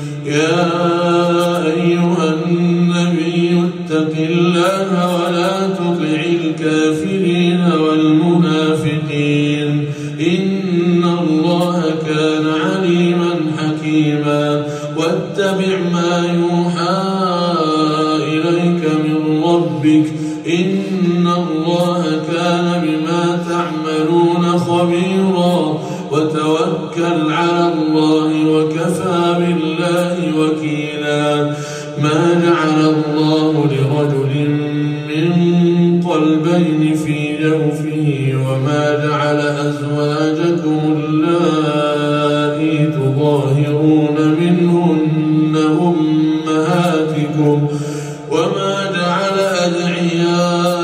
يا أيها النبي اتق الله ولا تطع الكافرين والمنافقين إن الله كان عليما حكيما واتبع ما يوحى إليك من ربك إن الله كان بما تعملون خبيرا وتوكل على الله وكفى بالله وكيلا ما جعل الله لرجل من قلبين في جوفه وما جعل أزواجكم اللائي تظاهرون منهن أمهاتكم وما جعل أدعياءكم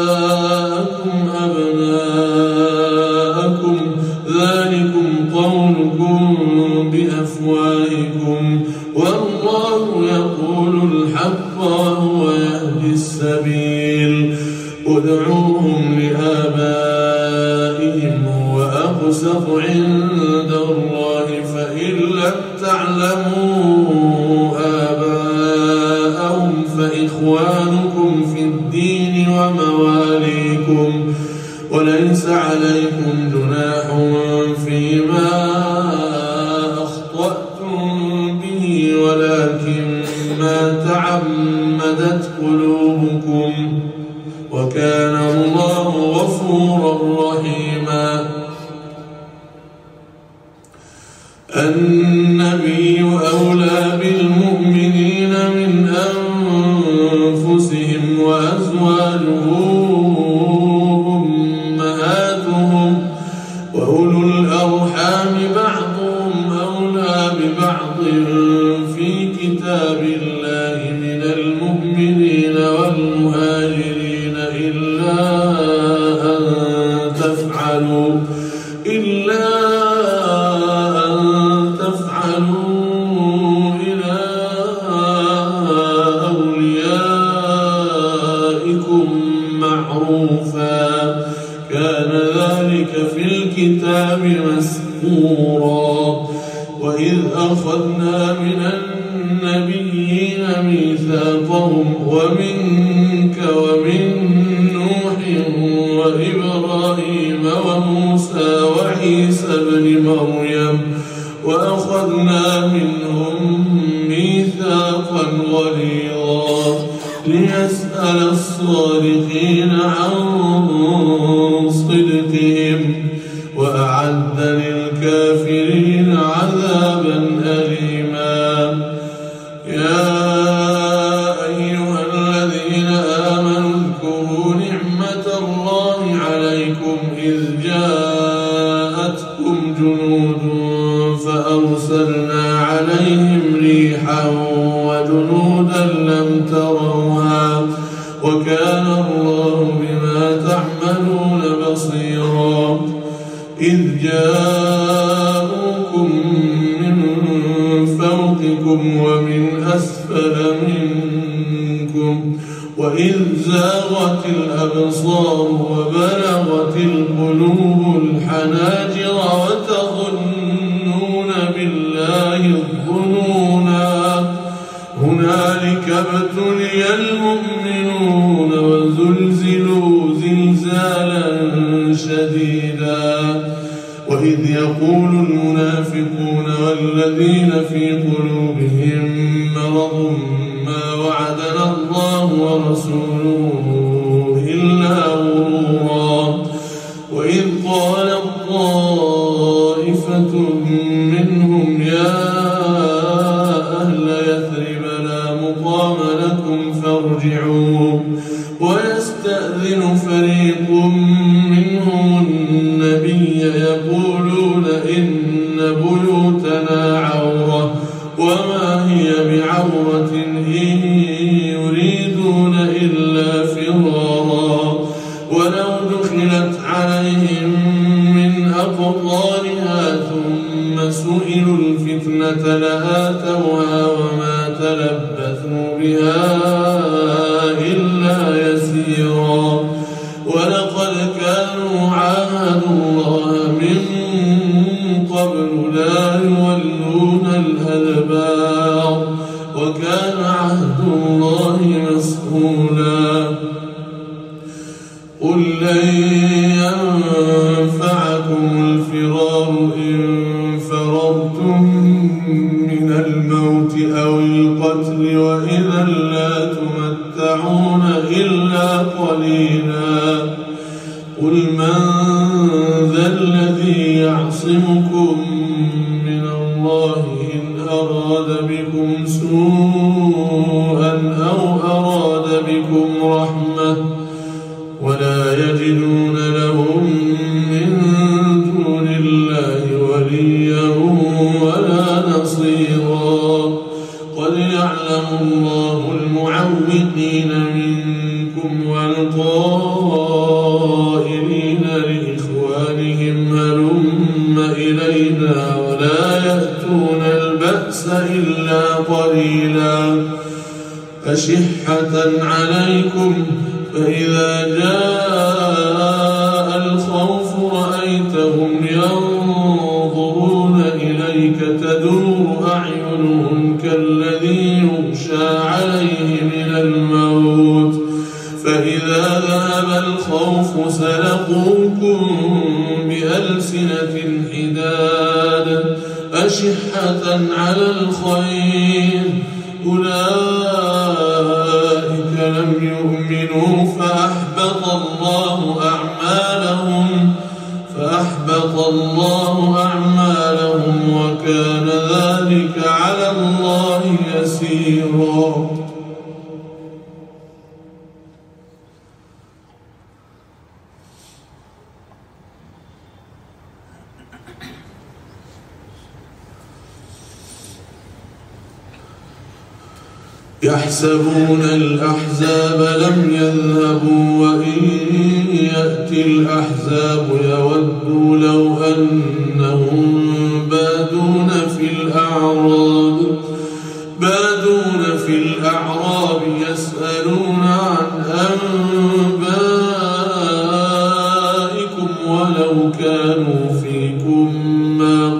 أبناءكم ذلكم قولكم بأفواهكم والله يقول الحق وهو يهدي السبيل ادعوهم لآبائهم هو أقسط عند الله فإن لم تعلموا آباءهم فإخوانكم في الدين ومواليكم وليس عليكم جناح فيما أخطأتم به ولكن ما تعمدت قلوبكم وكان الله غفورا رحيما النبي أولى بالمؤمنين من أنفسهم وأزواجه أمهاتهم وأولو الأرحام بعضهم أولى ببعض في كتاب الله من المؤمنين والمهاجرين إلا أن تفعلوا إلى أوليائكم معروفا كان ذلك في الكتاب مسطورا وإذ أخذنا من النبيين ميثاقهم ومنك ومن نوح وإبراهيم وموسى وعيسى ابن مريم وأخذنا منهم ميثاقا غليظا ليسأل الصادقين عن صدقهم وأعد للكافرين عذابا أليما يا أيها الذين آمنوا اذكروا نعمة الله عليكم إذ جاءتكم جنود فأرسلنا عليهم ريحا وجنودا لم تروها وكان الله بما تعملون بصيرا إذ جاءوكم من فوقكم ومن أسفل منكم وإذ زاغت الأبصار وبلغت القلوب الحناجر وتظنون بالله الظنونا هنالك ابتلي المؤمنون وزلزلوا زلزالا شديدا وإذ يقول المنافقون والذين في قلوبهم مرض ما وعدنا الله ورسوله إلا غرورا وإذ قال طائفة منهم يا أهل يثرب لا مقام لكم فارجعوا ويستأذن فريق منهم النبي يقولون إن بيوتنا عورة وما هي بعورة إن يريدون إلا فرارا ولو دخلت عليهم من أقطارها ثم سئلوا الفتنة لآتوها وما تلبثوا بها إلا يسيرا ولقد كانوا عاهدوا الله من قبل لا يولون الأدبار وكان عهد الله مسؤولا. قل لن ينفعكم الفرار إن فررتم من الموت أو القتل وإذا لا تمتعون إلا قليلا. قل من ذا الذي يعصمكم من الله إن أراد بكم سوءا أو أراد بكم رحمة ولا يجدون لهم من دون الله وليا ولا نصيرا. قد يعلم الله المعوقين منكم والقائلين لإخوانهم هلم إلينا ولا يأتون البأس إلا قليلا. أشحة عليكم فإذا جاء الخوف رأيتهم ينظرون إليك تدور أعينهم كالذي يغشى عليه من الموت فإذا ذهب الخوف سلقوكم بألسنة حداد أشحة على الخير أولئك لم يؤمنوا فأحبط الله أعمالهم وكان ذلك على الله يسيرا. يحسبون الأحزاب لم يذهبوا وإن يأتي الأحزاب يودوا لو أنهم بادون في الأعراب يسألون عن أنبائكم ولو كانوا فيكم ما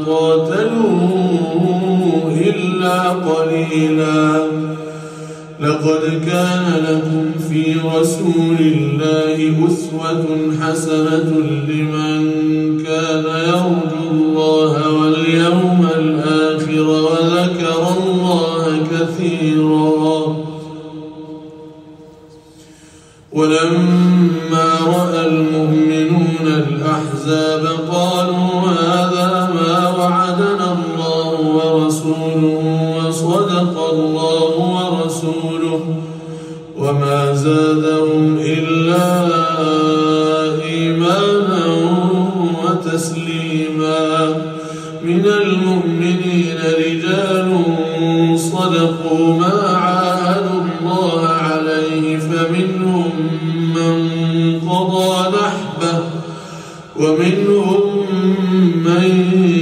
قاتلوا إلا قليلا. لقد كان لكم في رسول الله أسوة حسنة لمن كان يرجو الله واليوم الآخر وذكر الله كثيرا. ولما رأى المؤمنون الأحزاب قالوا هذا ما وعدنا الله ورسوله وصدق الله ورسوله وما زادهم إلا إيمانا وتسليما. من المؤمنين رجال صدقوا ما عاهدوا الله عليه فمنهم من قضى نحبه ومنهم من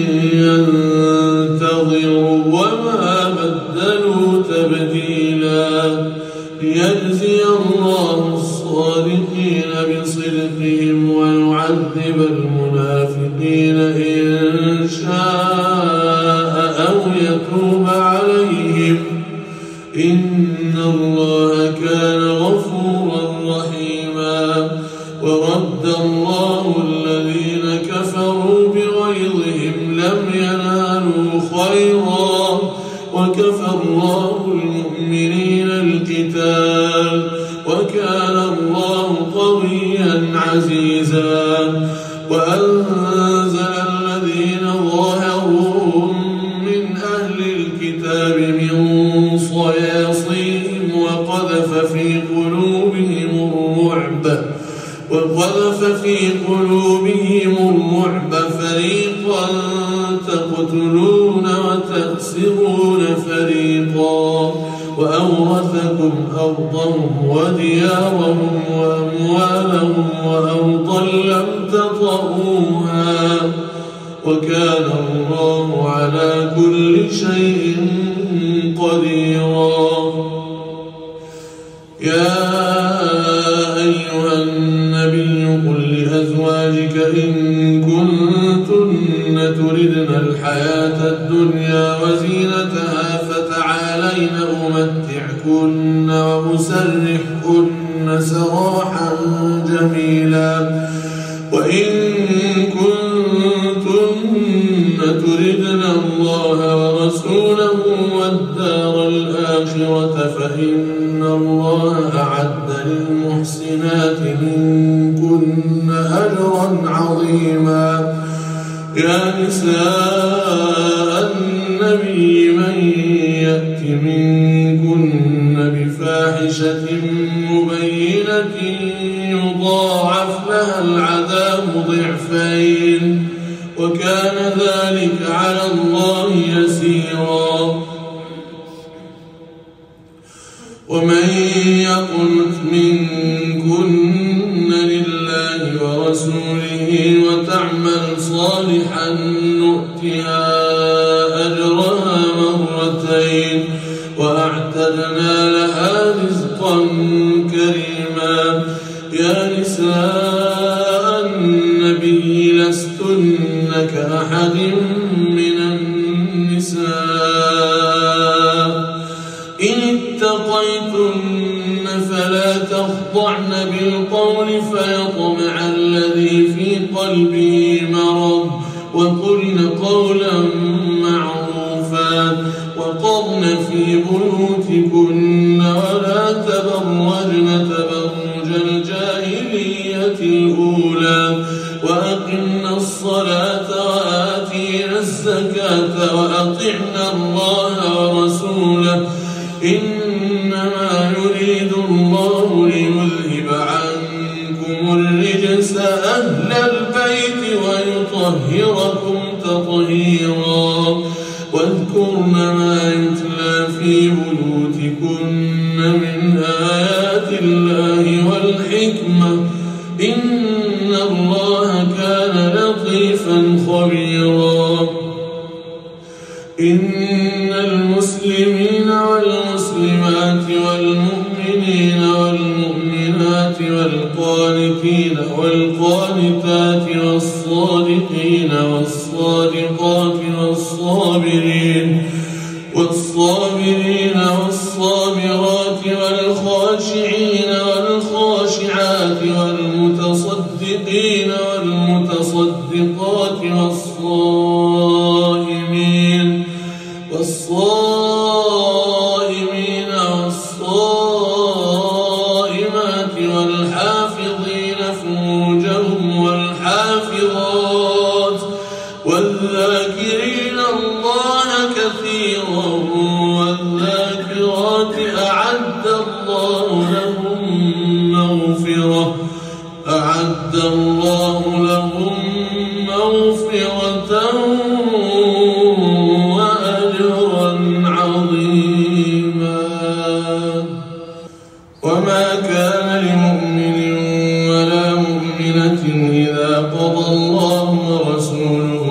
ينتظر وما بدلوا تبديلا. ليجزي الله الصادقين بصدقهم ويعذب المنافقين إن شاء أو يتوب عليهم إن الله كان غفورا رحيما. ورد الله الذين كفروا بغيظهم لم ينالوا خيرا وكفى الله المؤمنين القتال وكان الله قويا عزيزا. وأنزل الذين ظاهروهم من أهل الكتاب من صياصيهم وقذف في قلوبهم الرعب فريقا تقتلون وتأسرون فريقا. وأورثكم أرضهم وديارهم وأموالهم وأرضا لم تطئوها وكان الله على كل شيء قديرا. يا أيها النبي قل لأزواجك إن كنتن تردن الحياة الدنيا وزينتها فتعالين حين أمتعكن وأسرحكن سراحا جميلا. وإن كنتن تردن الله ورسوله والدار الآخرة فإن الله أعد للمحسنات منكن أجرا عظيما. يا نساء النبي من يأت منكن بفاحشة مبينة يضاعف لها العذاب ضعفين وكان ذلك على الله يسيرا. ومن يقنت منكن لله ورسوله وتعمل صالحا نؤتها أجرها مرتين وأعتدنا لها رزقا كريما. يا نساء النبي لستن كأحد من النساء إن اتقيتن فلا تخضعن بالقول فيطمع الذي في قلبه مرض وقلن قولا معروفا وقرن في بيوتكن ولا تبرجن تبرج الجاهلية الأولى وأقمنا الصلاة وآتينا الزكاة وأطعنا الله ورسوله إنما يريد الله ليذهب عنكم الرجس أهل البيت ويطهركم تطهيرا. واذكرن ما يتلى في بيوتكن من آيات الله والحكمة إن الله كان لطيفا خبيرا. إن المسلمين والمسلمات والمؤمنين والمؤمنات والقانتين والقانتات والصادقين والصادقات والصابرين والصابرات والخاشعين والخاشعات والمتصدقين والمتصدقات والصائمين والصائمات والحافظين فروجهم والحافظات والذاكرين الله كثيرا والذاكرات أعد الله لهم مغفرة وأجرا عظيما. وما كان لمؤمن ولا مؤمنة إذا قضى الله ورسوله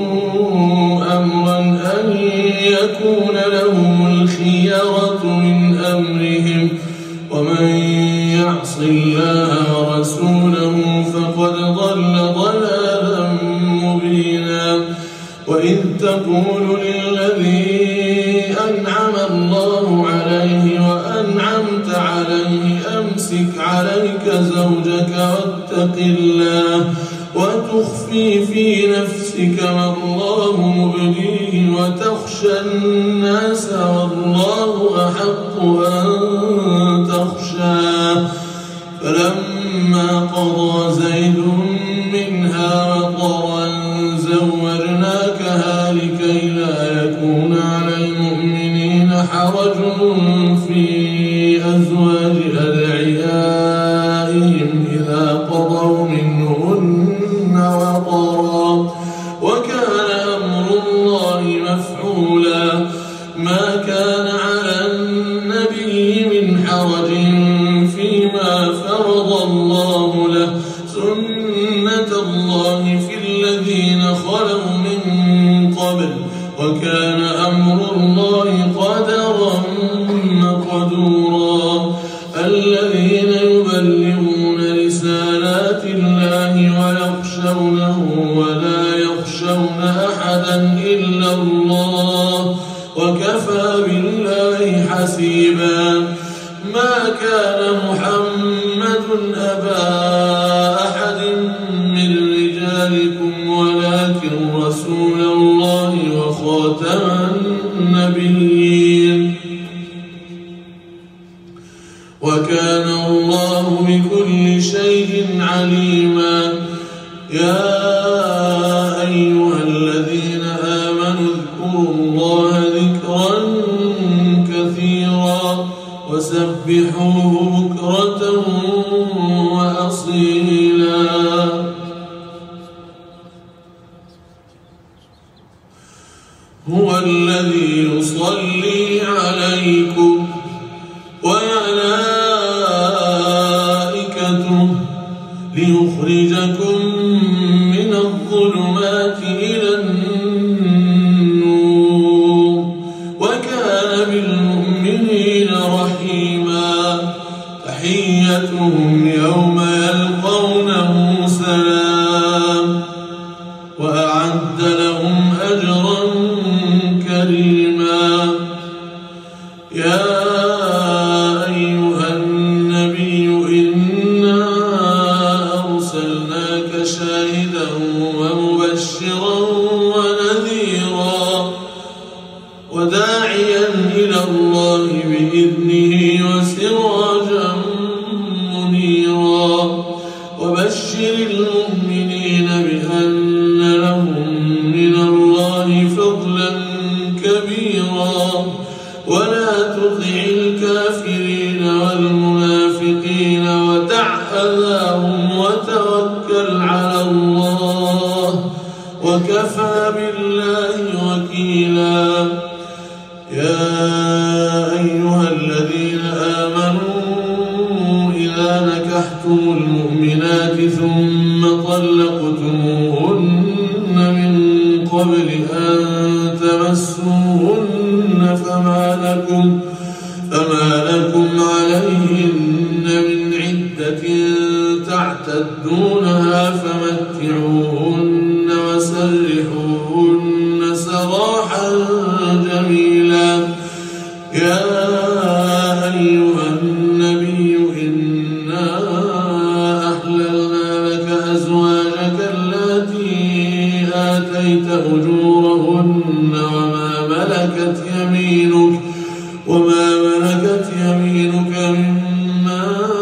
أمرا أن يكون لهم الخيرة من أمرهم ومن يعص الله ورسوله فقد ضل ضلالا مبينا. وإذ تقول للذي أنعم الله عليه وأنعمت عليه أمسك عليك زوجك واتق الله وتخفي في نفسك ما الله مبديه وتخشى الناس والله أحق أن تخشاه. فلما قضى زيد منها وطرا زوجناكها لكي لا يكون على المؤمنين حرج في أزواج أدعيائهم إذا قضوا منهن وطرا وكان أمر الله مفعولا. ما كان على النبي من حرج فيما فرض الله له سنة الله في الذين خلوا من قبل وكان أمر الله قدرا مقدورا. حسيبا. ما كان محمد أبا أحد من رجالكم ولكن رسول الله وخاتم النبيين وكان الله بكل شيء عليما. يا أيها الذين آمنوا اذكروا الله ذكرا كثيرا وسبحوه بكرة وأصيلا. هو الذي يصلي عليكم وملائكته ليخرجكم من الظلمات إلى النور وكان بالمؤمنين رحيما. تحيتهم يوم يلقونه سلام وأعد لهم أجرا كريما. يا أيها النبي إنا أرسلناك شاهدا ومبشرا ونذيرا وداعيا إلى الله بإذنه وسراجا منيرا. وبشر المؤمنين بأن لهم من الله فضلا كبيرا ولا تطع الكافرين والمنافقين ودع أذاهم وتوكل على الله وكفى بالله وكيلا. يا أيها الذين آمنوا إذا نكحتم المؤمنات ثم طلقتموهن من قبل أن تمسوهن فما لكم عليهن من عدة تعتدونها فمتعوهن وسرحوهن سراحا جميلا. يا أيها النبي إنا أحللنا لك أزواجك اللاتي آتيت أجورهن وما ملكت يمينك مما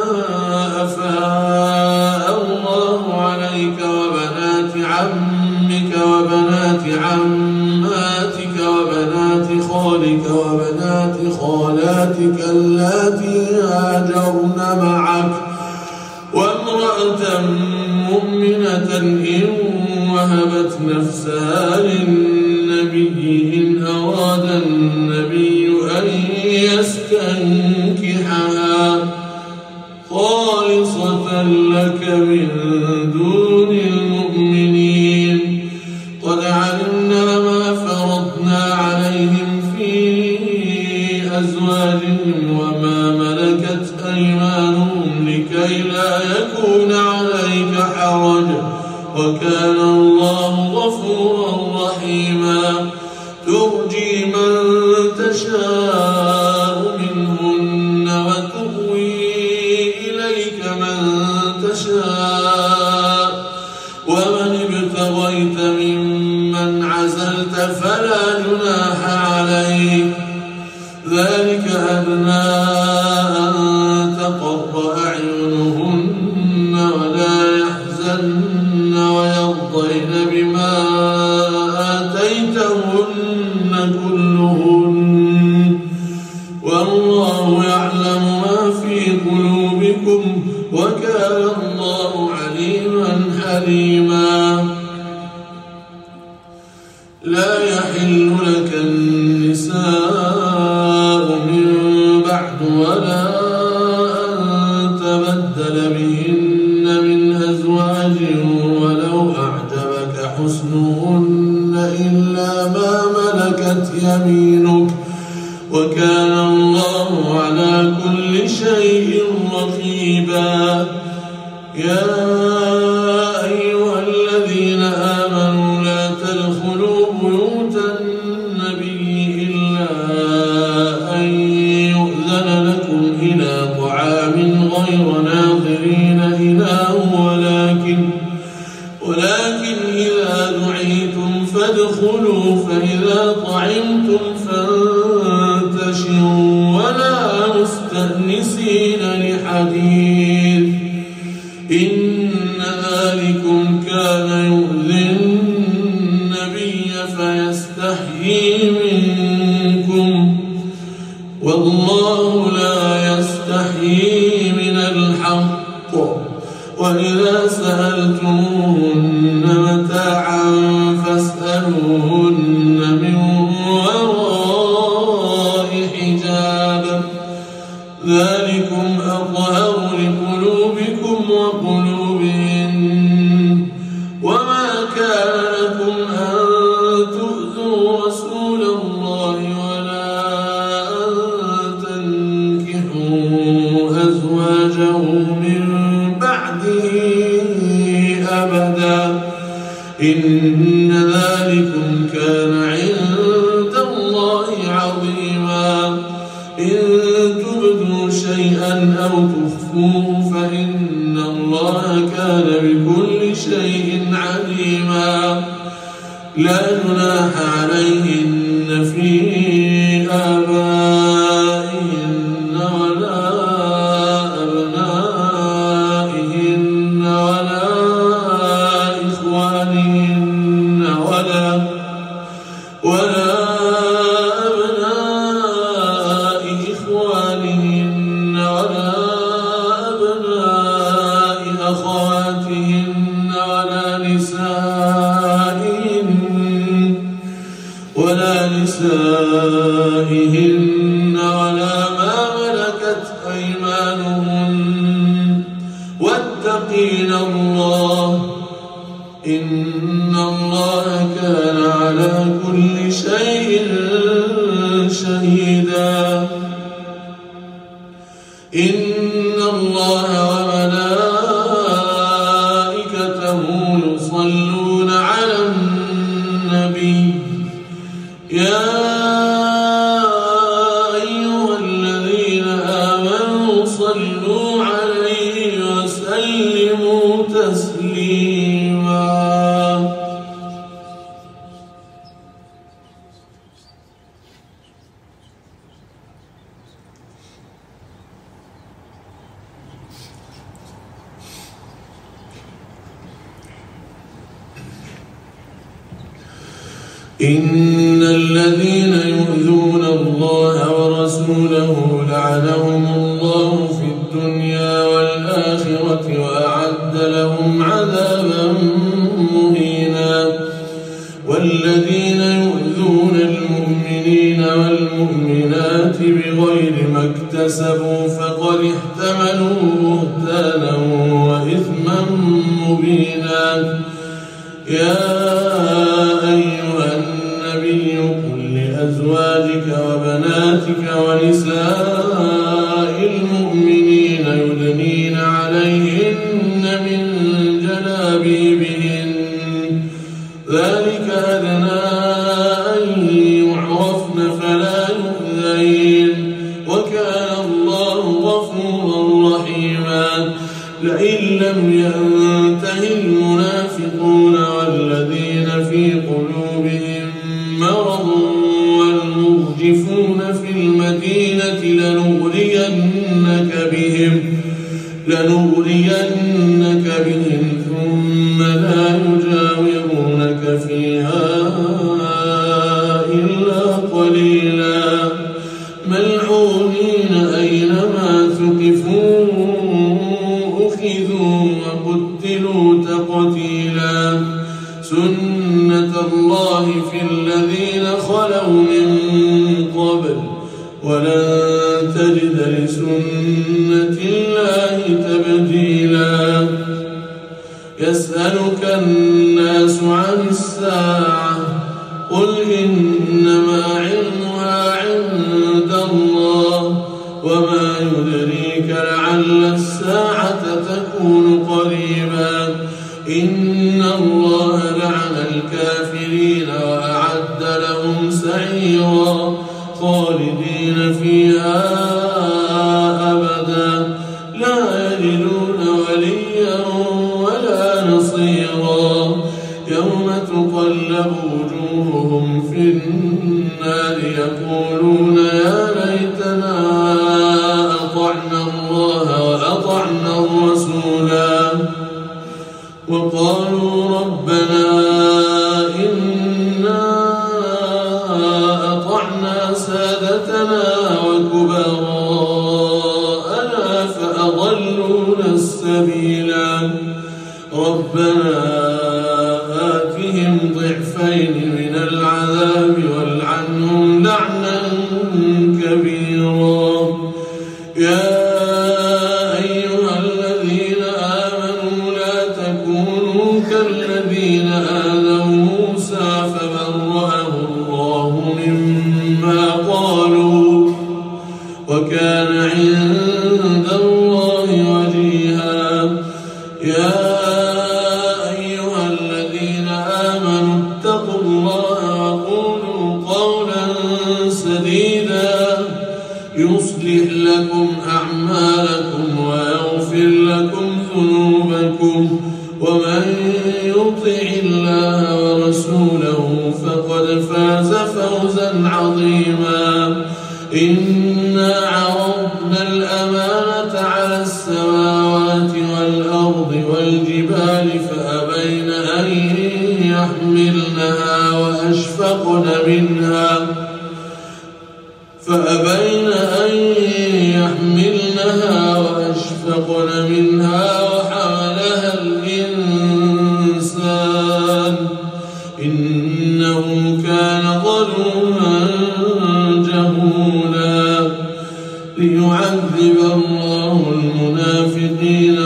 أفاء الله عليك وبنات عمك وبنات عماتك وبنات خالك وبنات خالاتك اللاتي هاجرن معك وامرأة مؤمنة إن وهبت نفسها للنبي إن أراد النبي أن يستنكحها خالصة لك من دون المؤمنين. قد علمنا ما فرضنا عليهم في أزواجهم وما ملكت أيمانهم لكي لا يكون عليك حرج وكان الله غفورا رحيما. ترجي من تشاء منهن وتؤوي إليك من تشاء ومن ابتغيت ممن عزلت فلا جناح عليك ذلك أدنى أن تقر أعينهن ولا يحزن ويرضين بما آتيتهن كلهن والله يعلم ما في قلوبكم وكان الله عليما حليما. لا يحل لك النساء من بعد ولا أن تبدل بهن من أزواج ولو أعجبك حسنهن إلا ما ملكت يمينك وكان الله على كل شيء رقيبا. يا أيها الذين آمنوا لا تدخلوا بيوت النبي إلا أن ولا مستأنسين لحديث إن ذلكم كان يؤذي النبي فيستحيي منكم والله لا يستحيي من الحق وإذا سألتموهن متاعا فاسألوهن من وراء حجاب ذلكم أطهر لقلوبكم وقلوبهن وما كان لكم أن تؤذوا رسول الله ولا أن تنكحوا أزواجه من بعده أبدا إن ذلكم كان عند الله عظيما إن تبدوا شيئا أو تخفوه فإن الله كان بكل شيء عليما لا جناح عليهن في آبائهن ولا أبنائهن ولا إخوانهن ولا أبناء إخوانهن ولا أبناء أخواتهن ولا نسائهن ولا ما ملكت أيمانهن واتقين الله إن الله كان على كل شيء شهيدا إن الله وملائكته يصلون على النبي يا أيها الذين آمنوا صلوا عليه وسلموا تسليما إن الذين يؤذون الله ورسوله لعنهم الله في الدنيا والآخرة وأعد لهم عذابا مهينا والذين يؤذون المؤمنين والمؤمنات بغير ما اكتسبوا فقد احتملوا بهتانا وإثما مبينا يا أيها النبي قل لأزواجك وبناتك ونساء المؤمنين يدنين عليهن من جلابيبهن ذلك أدنى أن يعرفن فلا يؤذين وكان الله غفورا رحيما لئن لم ينته المنافقون والذين في قلوبهم مرض والمرجفون في المدينة لنغرينك بهم ثم لا يجاورونك فيها إلا قليلا ملعونين أينما ثقفوا أخذوا وقتلوا تقتيلا سنة الله في الذين خلوا من قبل ولن تجد لسنة الله تبديلا يسألك الناس عن الساعة قل إنما علمها عند الله وما يدريك لعل الساعة تكون قريبا إن الله لعن الكافرين وأعد لهم سعيرا خالدين فيها أبدا لا يجدون وليا ولا نصيرا يوم تقلب وجوههم في النار يقولون يا ليتنا يا أيها الذين آمنوا لا تكونوا كالذين آذوا موسى فبرأه الله مما قالوا وكان عند الله وجيها. يا أيها الذين آمنوا اتقوا الله وقولوا قولا سديدا يصلح لكم أعمالكم ويغفر لكم ذنوبكم ومن يطع الله ورسوله فقد فاز فوزا عظيما. إنا عرضنا الأمانة على السماوات والأرض والجبال فأبين أن يحملنها وأشفقن منها وحملها الإنسان إنه كان ظلوما جهولا. ليعذب الله المنافقين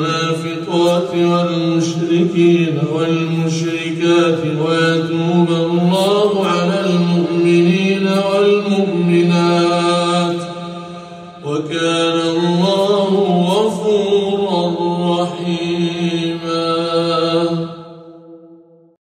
والمنافقات والمشركين والمشركات ويتوب